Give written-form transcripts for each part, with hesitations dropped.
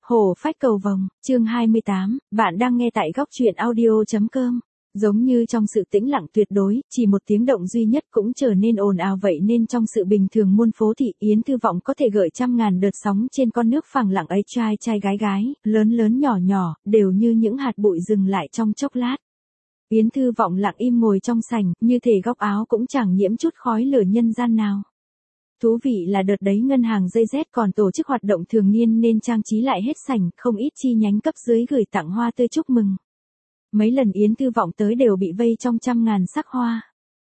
Hổ phách cầu vồng, chương 28, bạn đang nghe tại góc truyện audio.com. Giống như trong sự tĩnh lặng tuyệt đối, chỉ một tiếng động duy nhất cũng trở nên ồn ào vậy nên trong sự bình thường muôn phố thị Yến Thư Vọng có thể gợi trăm ngàn đợt sóng trên con nước phẳng lặng ấy, trai trai gái gái, lớn lớn nhỏ nhỏ, đều như những hạt bụi dừng lại trong chốc lát. Yến Thư Vọng lặng im ngồi trong sảnh, như thể góc áo cũng chẳng nhiễm chút khói lửa nhân gian nào. Thú vị là đợt đấy ngân hàng dây Z còn tổ chức hoạt động thường niên nên trang trí lại hết sảnh, không ít chi nhánh cấp dưới gửi tặng hoa tươi chúc mừng. Mấy lần Yến Thư Vọng tới đều bị vây trong trăm ngàn sắc hoa.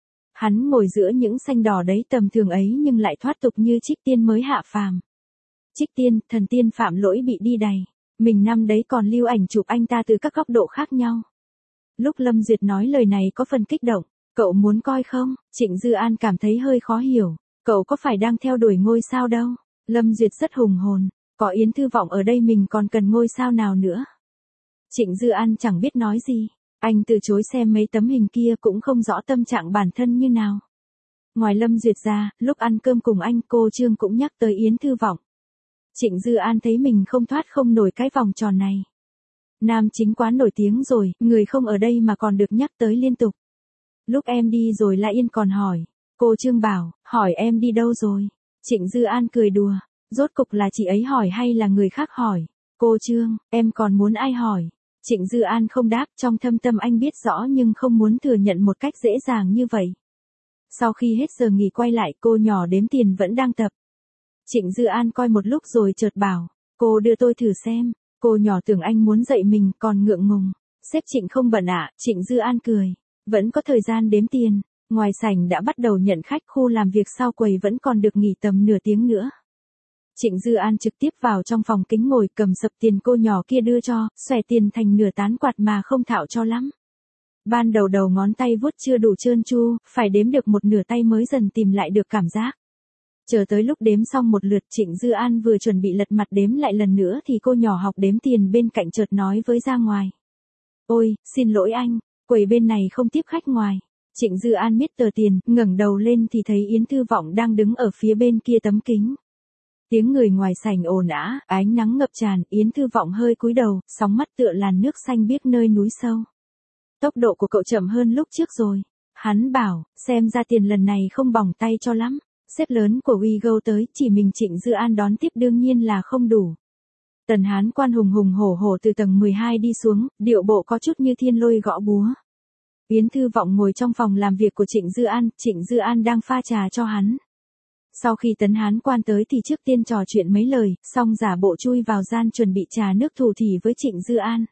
Hắn ngồi giữa những xanh đỏ đấy tầm thường ấy nhưng lại thoát tục như Trích Tiên mới hạ phàm. Trích Tiên, thần tiên phạm lỗi bị đi đày. Mình năm đấy còn lưu ảnh chụp anh ta từ các góc độ khác nhau. Lúc Lâm Duyệt nói lời này có phần kích động. Cậu muốn coi không? Trịnh Dư An cảm thấy hơi khó hiểu. Cậu có phải đang theo đuổi ngôi sao đâu? Lâm Duyệt rất hùng hồn. Có Yến Thư Vọng ở đây mình còn cần ngôi sao nào nữa? Trịnh Dư An chẳng biết nói gì. Anh từ chối xem mấy tấm hình kia cũng không rõ tâm trạng bản thân như nào. Ngoài Lâm Duyệt ra, lúc ăn cơm cùng anh, cô Trương cũng nhắc tới Yến Thư Vọng. Trịnh Dư An thấy mình không thoát không nổi cái vòng tròn này. Nam chính quá nổi tiếng rồi, người không ở đây mà còn được nhắc tới liên tục. Lúc em đi rồi La Yên còn hỏi. Cô Trương bảo, hỏi em đi đâu rồi? Trịnh Dư An cười đùa. Rốt cục là chị ấy hỏi hay là người khác hỏi? Cô Trương, em còn muốn ai hỏi? Trịnh Dư An không đáp, trong thâm tâm anh biết rõ nhưng không muốn thừa nhận một cách dễ dàng như vậy. Sau khi hết giờ nghỉ quay lại, cô nhỏ đếm tiền vẫn đang tập. Trịnh Dư An coi một lúc rồi chợt bảo, cô đưa tôi thử xem. Cô nhỏ tưởng anh muốn dạy mình còn ngượng ngùng. Sếp Trịnh không bận ạ. Trịnh Dư An cười. Vẫn có thời gian đếm tiền. Ngoài sảnh đã bắt đầu nhận khách, khu làm việc sau quầy vẫn còn được nghỉ tầm nửa tiếng nữa. Trịnh Dư An trực tiếp vào trong phòng kính ngồi cầm sập tiền cô nhỏ kia đưa cho, xòe tiền thành nửa tán quạt mà không thạo cho lắm. Ban đầu đầu ngón tay vuốt chưa đủ trơn tru, phải đếm được một nửa tay mới dần tìm lại được cảm giác. Chờ tới lúc đếm xong một lượt, Trịnh Dư An vừa chuẩn bị lật mặt đếm lại lần nữa thì cô nhỏ học đếm tiền bên cạnh chợt nói với ra ngoài. Ôi, xin lỗi anh, quầy bên này không tiếp khách ngoài. Trịnh Dư An miết tờ tiền, ngẩng đầu lên thì thấy Yến Thư Vọng đang đứng ở phía bên kia tấm kính. Tiếng người ngoài sảnh ồn ào, ánh nắng ngập tràn, Yến Thư Vọng hơi cúi đầu, sóng mắt tựa làn nước xanh biếc nơi núi sâu. Tốc độ của cậu chậm hơn lúc trước rồi. Hắn bảo, xem ra tiền lần này không bỏng tay cho lắm. Sếp lớn của WeGo tới, chỉ mình Trịnh Dư An đón tiếp đương nhiên là không đủ. Tần Hán Quan hùng hùng hổ hổ từ tầng 12 đi xuống, điệu bộ có chút như thiên lôi gõ búa. Yến Thư Vọng ngồi trong phòng làm việc của Trịnh Dư An đang pha trà cho hắn. Sau khi Tấn Hán Quan tới thì trước tiên trò chuyện mấy lời, xong giả bộ chui vào gian chuẩn bị trà nước thủ thỉ với Trịnh Dư An.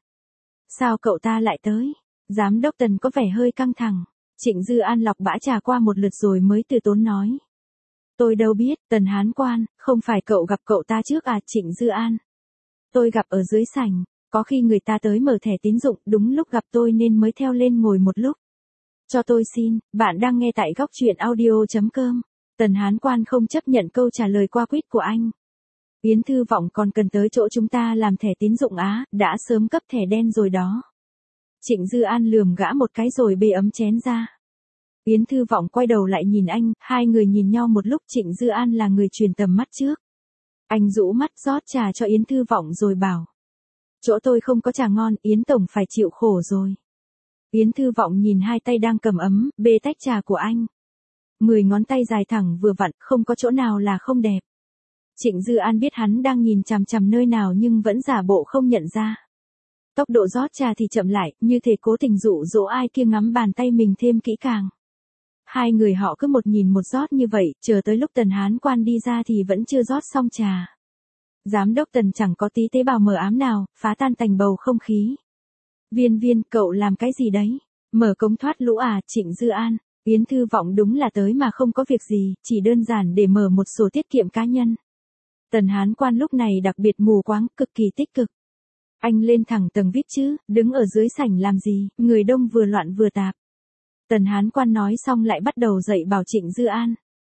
Sao cậu ta lại tới? Giám đốc Tần có vẻ hơi căng thẳng. Trịnh Dư An lọc bã trà qua một lượt rồi mới từ tốn nói. Tôi đâu biết, Tần Hán Quan, không phải cậu gặp cậu ta trước à? Trịnh Dư An. Tôi gặp ở dưới sảnh. Có khi người ta tới mở thẻ tín dụng, đúng lúc gặp tôi nên mới theo lên ngồi một lúc. Cho tôi xin, bạn đang nghe tại góc truyện audio.com. Tần Hán Quan không chấp nhận câu trả lời qua quýt của anh. Yến Thư Vọng còn cần tới chỗ chúng ta làm thẻ tín dụng á, đã sớm cấp thẻ đen rồi đó. Trịnh Dư An lườm gã một cái rồi bê ấm chén ra. Yến Thư Vọng quay đầu lại nhìn anh, hai người nhìn nhau một lúc. Trịnh Dư An là người truyền tầm mắt trước. Anh rũ mắt rót trà cho Yến Thư Vọng rồi bảo. Chỗ tôi không có trà ngon, Yến Tổng phải chịu khổ rồi. Yến Thư Vọng nhìn hai tay đang cầm ấm, bê tách trà của anh. 10 ngón tay dài thẳng vừa vặn, không có chỗ nào là không đẹp. Trịnh Dư An biết hắn đang nhìn chằm chằm nơi nào nhưng vẫn giả bộ không nhận ra. Tốc độ rót trà thì chậm lại, như thể cố tình dụ dỗ ai kia ngắm bàn tay mình thêm kỹ càng. Hai người họ cứ một nhìn một rót như vậy, chờ tới lúc Tần Hán Quan đi ra thì vẫn chưa rót xong trà. Giám đốc Tần chẳng có tí tế bào mờ ám nào, phá tan thành bầu không khí. Viên, cậu làm cái gì đấy? Mở cống thoát lũ à? Trịnh Dư An. Yến Thư Vọng đúng là tới mà không có việc gì, chỉ đơn giản để mở một sổ tiết kiệm cá nhân. Tần Hán Quan lúc này đặc biệt mù quáng, cực kỳ tích cực. Anh lên thẳng tầng VIP chứ, đứng ở dưới sảnh làm gì, người đông vừa loạn vừa tạp. Tần Hán Quan nói xong lại bắt đầu dạy bảo Trịnh Dư An.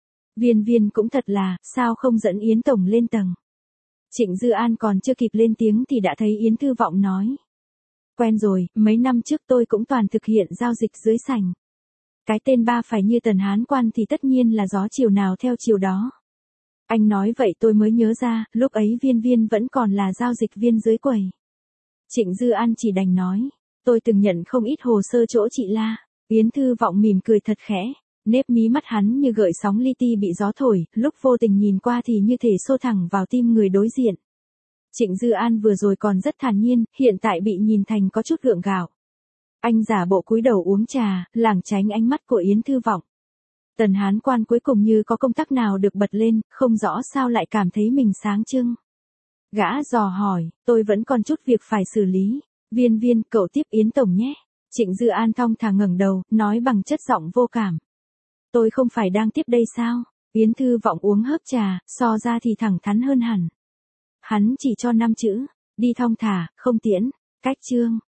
Viên cũng thật là, sao không dẫn Yến Tổng lên tầng? Trịnh Dư An còn chưa kịp lên tiếng thì đã thấy Yến Thư Vọng nói. Quen rồi, mấy năm trước tôi cũng toàn thực hiện giao dịch dưới sảnh. Cái tên ba phải như Tần Hán Quan thì tất nhiên là gió chiều nào theo chiều đó. Anh nói vậy tôi mới nhớ ra, lúc ấy Viên Viên vẫn còn là giao dịch viên dưới quầy. Trịnh Dư An chỉ đành nói, tôi từng nhận không ít hồ sơ chỗ chị La. Yến Thư Vọng mỉm cười thật khẽ, nếp mí mắt hắn như gợn sóng li ti bị gió thổi, lúc vô tình nhìn qua thì như thể xô thẳng vào tim người đối diện. Trịnh Dư An vừa rồi còn rất thản nhiên, hiện tại bị nhìn thành có chút gượng gạo. Anh giả bộ cúi đầu uống trà, lảng tránh ánh mắt của Yến Thư Vọng. Tần Hán Quan cuối cùng như có công tắc nào được bật lên, không rõ sao lại cảm thấy mình sáng trưng. Gã dò hỏi, tôi vẫn còn chút việc phải xử lý. Viên Viên, cậu tiếp Yến Tổng nhé. Trịnh Dư An thong thả ngẩng đầu, nói bằng chất giọng vô cảm. Tôi không phải đang tiếp đây sao? Yến Thư Vọng uống hớp trà, so ra thì thẳng thắn hơn hẳn. Hắn chỉ cho 5 chữ, đi thong thả, không tiễn, cách chương.